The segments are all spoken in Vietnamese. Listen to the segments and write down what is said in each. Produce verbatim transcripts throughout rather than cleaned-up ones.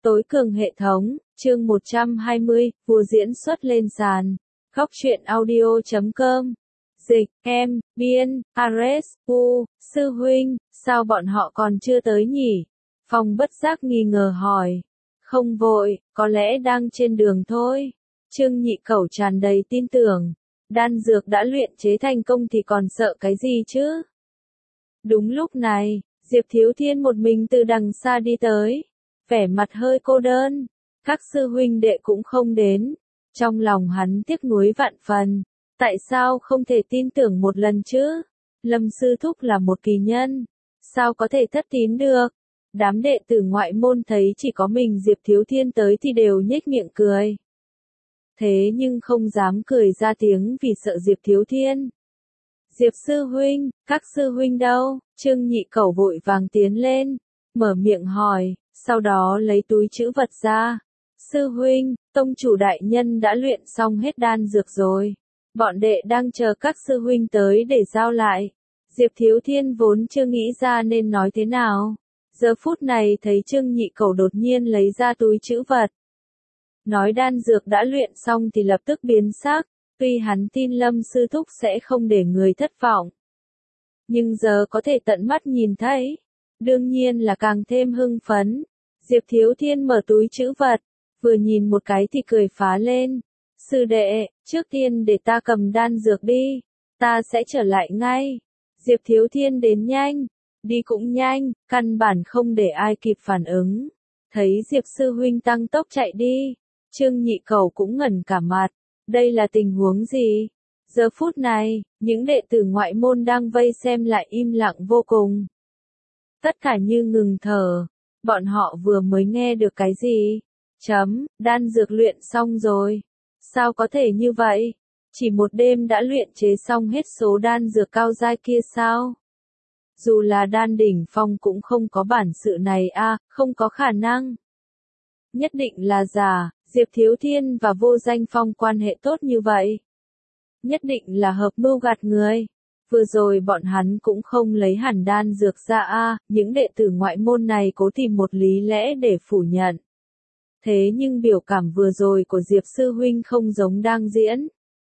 Tối cường hệ thống, chương một trăm hai mươi, vua diễn xuất lên sàn. Góc truyện audio chấm com. Dịch, em, biên, Ares, U, sư huynh, sao bọn họ còn chưa tới nhỉ? Phong bất giác nghi ngờ hỏi. Không vội, có lẽ đang trên đường thôi. Trương Nhị Cẩu tràn đầy tin tưởng. Đan dược đã luyện chế thành công thì còn sợ cái gì chứ? Đúng lúc này, Diệp Thiếu Thiên một mình từ đằng xa đi tới. Vẻ mặt hơi cô đơn, các sư huynh đệ cũng không đến. Trong lòng hắn tiếc nuối vạn phần. Tại sao không thể tin tưởng một lần chứ? Lâm sư thúc là một kỳ nhân. Sao có thể thất tín được? Đám đệ tử ngoại môn thấy chỉ có mình Diệp Thiếu Thiên tới thì đều nhếch miệng cười. Thế nhưng không dám cười ra tiếng vì sợ Diệp Thiếu Thiên. Diệp sư huynh, các sư huynh đâu? Trương Nhị Cẩu vội vàng tiến lên, mở miệng hỏi, sau đó lấy túi trữ vật ra. Sư huynh, tông chủ đại nhân đã luyện xong hết đan dược rồi. Bọn đệ đang chờ các sư huynh tới để giao lại. Diệp Thiếu Thiên vốn chưa nghĩ ra nên nói thế nào. Giờ phút này thấy Trương Nhị Cẩu đột nhiên lấy ra túi trữ vật. Nói đan dược đã luyện xong thì lập tức biến sắc. Tuy hắn tin Lâm sư thúc sẽ không để người thất vọng. Nhưng giờ có thể tận mắt nhìn thấy. Đương nhiên là càng thêm hưng phấn. Diệp Thiếu Thiên mở túi trữ vật. Vừa nhìn một cái thì cười phá lên. Sư đệ, trước tiên để ta cầm đan dược đi. Ta sẽ trở lại ngay. Diệp Thiếu Thiên đến nhanh. Đi cũng nhanh, căn bản không để ai kịp phản ứng. Thấy Diệp sư huynh tăng tốc chạy đi. Trương Nhị Cẩu cũng ngẩn cả mặt. Đây là tình huống gì? Giờ phút này, những đệ tử ngoại môn đang vây xem lại im lặng vô cùng. Tất cả như ngừng thở. Bọn họ vừa mới nghe được cái gì? Chấm, đan dược luyện xong rồi. Sao có thể như vậy? Chỉ một đêm đã luyện chế xong hết số đan dược cao giai kia sao? Dù là đan đỉnh phong cũng không có bản sự này a, à, không có khả năng. Nhất định là giả, Diệp Thiếu Thiên và Vô Danh Phong quan hệ tốt như vậy. Nhất định là hợp mưu gạt người. Vừa rồi bọn hắn cũng không lấy hẳn đan dược ra a, à, những đệ tử ngoại môn này cố tìm một lý lẽ để phủ nhận. Thế nhưng biểu cảm vừa rồi của Diệp sư huynh không giống đang diễn.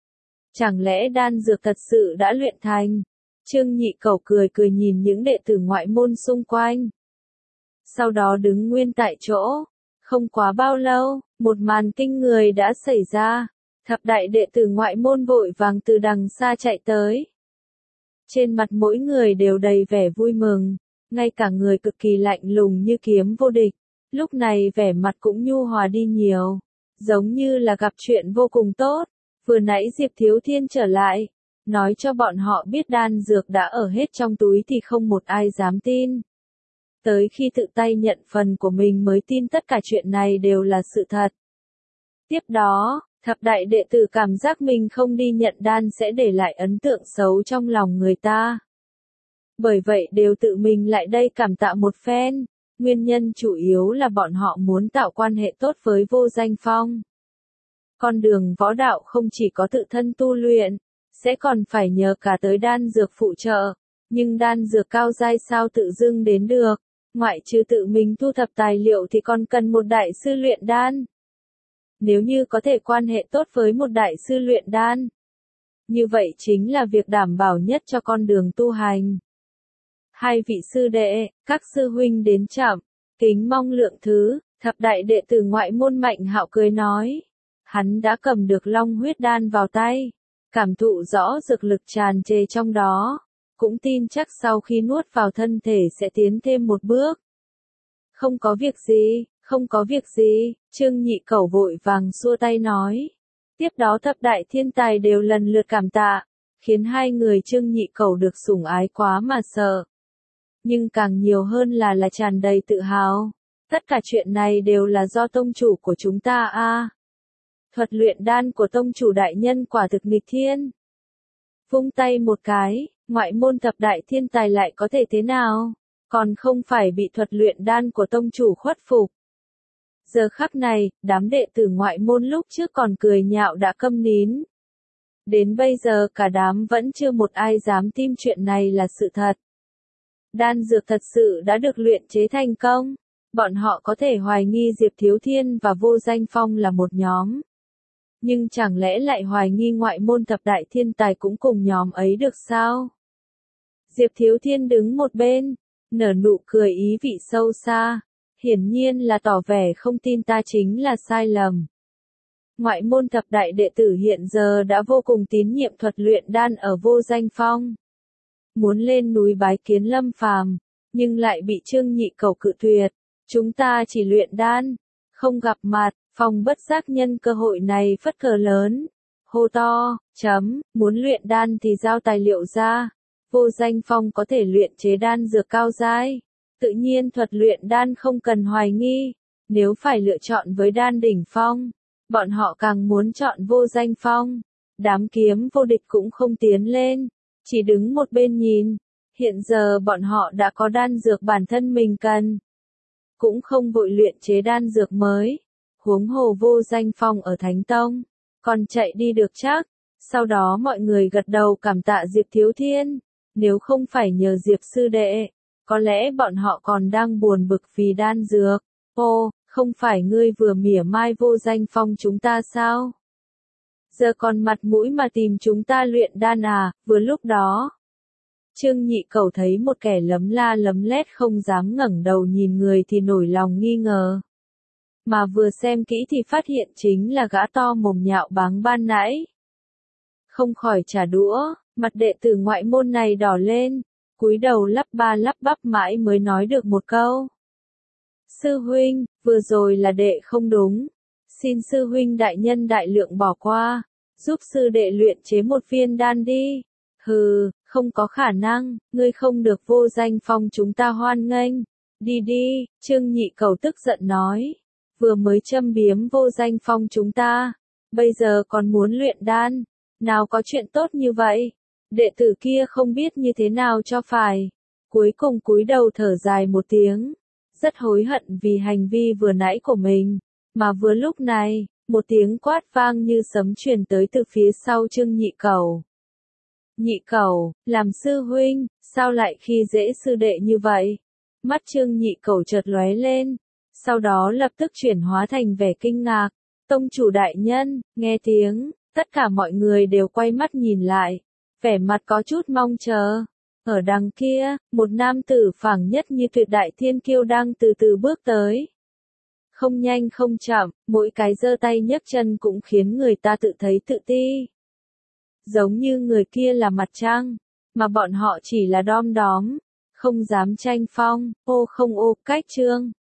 Chẳng lẽ đan dược thật sự đã luyện thành? Trương Nhị Cẩu cười cười nhìn những đệ tử ngoại môn xung quanh. Sau đó đứng nguyên tại chỗ. Không quá bao lâu, một màn kinh người đã xảy ra. Thập đại đệ tử ngoại môn vội vàng từ đằng xa chạy tới. Trên mặt mỗi người đều đầy vẻ vui mừng. Ngay cả người cực kỳ lạnh lùng như Kiếm Vô Địch. Lúc này vẻ mặt cũng nhu hòa đi nhiều. Giống như là gặp chuyện vô cùng tốt. Vừa nãy Diệp Thiếu Thiên trở lại. Nói cho bọn họ biết đan dược đã ở hết trong túi thì không một ai dám tin. Tới khi tự tay nhận phần của mình mới tin tất cả chuyện này đều là sự thật. Tiếp đó, thập đại đệ tử cảm giác mình không đi nhận đan sẽ để lại ấn tượng xấu trong lòng người ta. Bởi vậy đều tự mình lại đây cảm tạ một phen. Nguyên nhân chủ yếu là bọn họ muốn tạo quan hệ tốt với Vô Danh Phong. Con đường võ đạo không chỉ có tự thân tu luyện, sẽ còn phải nhờ cả tới đan dược phụ trợ. Nhưng đan dược cao giai sao tự dưng đến được, ngoại trừ tự mình thu thập tài liệu thì còn cần một đại sư luyện đan. Nếu như có thể quan hệ tốt với một đại sư luyện đan, như vậy chính là việc đảm bảo nhất cho con đường tu hành. Hai vị sư đệ, các sư huynh đến chậm, kính mong lượng thứ. Thập đại đệ tử ngoại môn Mạnh Hạo cười nói. Hắn đã cầm được long huyết đan vào tay, cảm thụ rõ dược lực tràn trề trong đó, cũng tin chắc sau khi nuốt vào thân thể sẽ tiến thêm một bước. Không có việc gì, không có việc gì, Trương Nhị Cẩu vội vàng xua tay nói. Tiếp đó thập đại thiên tài đều lần lượt cảm tạ, khiến hai người Trương Nhị Cẩu được sủng ái quá mà sợ. Nhưng càng nhiều hơn là là tràn đầy tự hào. Tất cả chuyện này đều là do tông chủ của chúng ta a. À. Thuật luyện đan của tông chủ đại nhân quả thực nghịch thiên. Vung tay một cái, ngoại môn thập đại thiên tài lại có thể thế nào? Còn không phải bị thuật luyện đan của tông chủ khuất phục. Giờ khắc này, đám đệ tử ngoại môn lúc trước còn cười nhạo đã câm nín. Đến bây giờ cả đám vẫn chưa một ai dám tin chuyện này là sự thật. Đan dược thật sự đã được luyện chế thành công. Bọn họ có thể hoài nghi Diệp Thiếu Thiên và Vô Danh Phong là một nhóm. Nhưng chẳng lẽ lại hoài nghi ngoại môn thập đại thiên tài cũng cùng nhóm ấy được sao? Diệp Thiếu Thiên đứng một bên, nở nụ cười ý vị sâu xa, hiển nhiên là tỏ vẻ không tin ta chính là sai lầm. Ngoại môn thập đại đệ tử hiện giờ đã vô cùng tín nhiệm thuật luyện đan ở Vô Danh Phong. Muốn lên núi bái kiến Lâm Phàm, nhưng lại bị Trương Nhị Cẩu cự tuyệt. Chúng ta chỉ luyện đan, không gặp mặt. Phong bất giác nhân cơ hội này phất cờ lớn, hô to, chấm, muốn luyện đan thì giao tài liệu ra. Vô Danh Phong có thể luyện chế đan dược cao giai, tự nhiên thuật luyện đan không cần hoài nghi. Nếu phải lựa chọn với đan đỉnh phong, bọn họ càng muốn chọn Vô Danh Phong. Đám kiếm vô địch cũng không tiến lên, chỉ đứng một bên nhìn. Hiện giờ bọn họ đã có đan dược bản thân mình cần, cũng không vội luyện chế đan dược mới. Huống hồ Vô Danh Phong ở Thánh Tông, còn chạy đi được chắc. Sau đó mọi người gật đầu cảm tạ Diệp Thiếu Thiên. Nếu không phải nhờ Diệp sư đệ, có lẽ bọn họ còn đang buồn bực vì đan dược. Ô, không phải ngươi vừa mỉa mai Vô Danh Phong chúng ta sao? Giờ còn mặt mũi mà tìm chúng ta luyện đan à? Vừa lúc đó, Trương Nhị Cẩu thấy một kẻ lấm la lấm lét không dám ngẩng đầu nhìn người thì nổi lòng nghi ngờ. Mà vừa xem kỹ thì phát hiện chính là gã to mồm nhạo báng ban nãy. Không khỏi trả đũa, mặt đệ tử ngoại môn này đỏ lên, cúi đầu lắp ba lắp bắp mãi mới nói được một câu. Sư huynh, vừa rồi là đệ không đúng. Xin sư huynh đại nhân đại lượng bỏ qua, giúp sư đệ luyện chế một viên đan đi. Hừ, không có khả năng, ngươi không được Vô Danh Phong chúng ta hoan nghênh. Đi đi, Trương Nhị Cẩu tức giận nói. Vừa mới châm biếm Vô Danh Phong chúng ta, bây giờ còn muốn luyện đan, nào có chuyện tốt như vậy. Đệ tử kia không biết như thế nào cho phải, cuối cùng cúi đầu thở dài một tiếng, rất hối hận vì hành vi vừa nãy của mình. Mà vừa lúc này, một tiếng quát vang như sấm truyền tới từ phía sau Trương Nhị Cẩu. Nhị Cẩu, làm sư huynh, sao lại khi dễ sư đệ như vậy? Mắt Trương Nhị Cẩu chợt lóe lên, sau đó lập tức chuyển hóa thành vẻ kinh ngạc. Tông chủ đại nhân, nghe tiếng, tất cả mọi người đều quay mắt nhìn lại, vẻ mặt có chút mong chờ. Ở đằng kia, một nam tử phảng nhất như tuyệt đại thiên kiêu đang từ từ bước tới. Không nhanh không chậm, mỗi cái giơ tay nhấc chân cũng khiến người ta tự thấy tự ti. Giống như người kia là mặt trăng, mà bọn họ chỉ là đom đóm, không dám tranh phong. Ô không ô, cách trương.